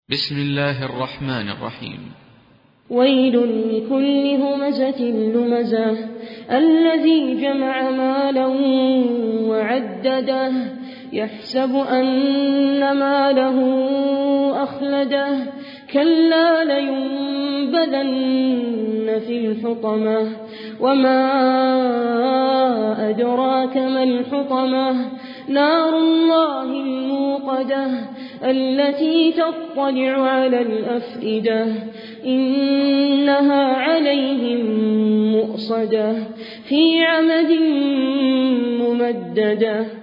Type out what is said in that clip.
بسم الله الرحمن الرحيم. ويل لكل همزة لمزة الذي جمع مالا وعدده يحسب أن ماله أخلده كلا لينبذن في الحطمة وما أدراك ما الحطمة نار الله الموقدة التي تطلع على الأفئدة إنها عليهم مؤصدة في عمد ممددة.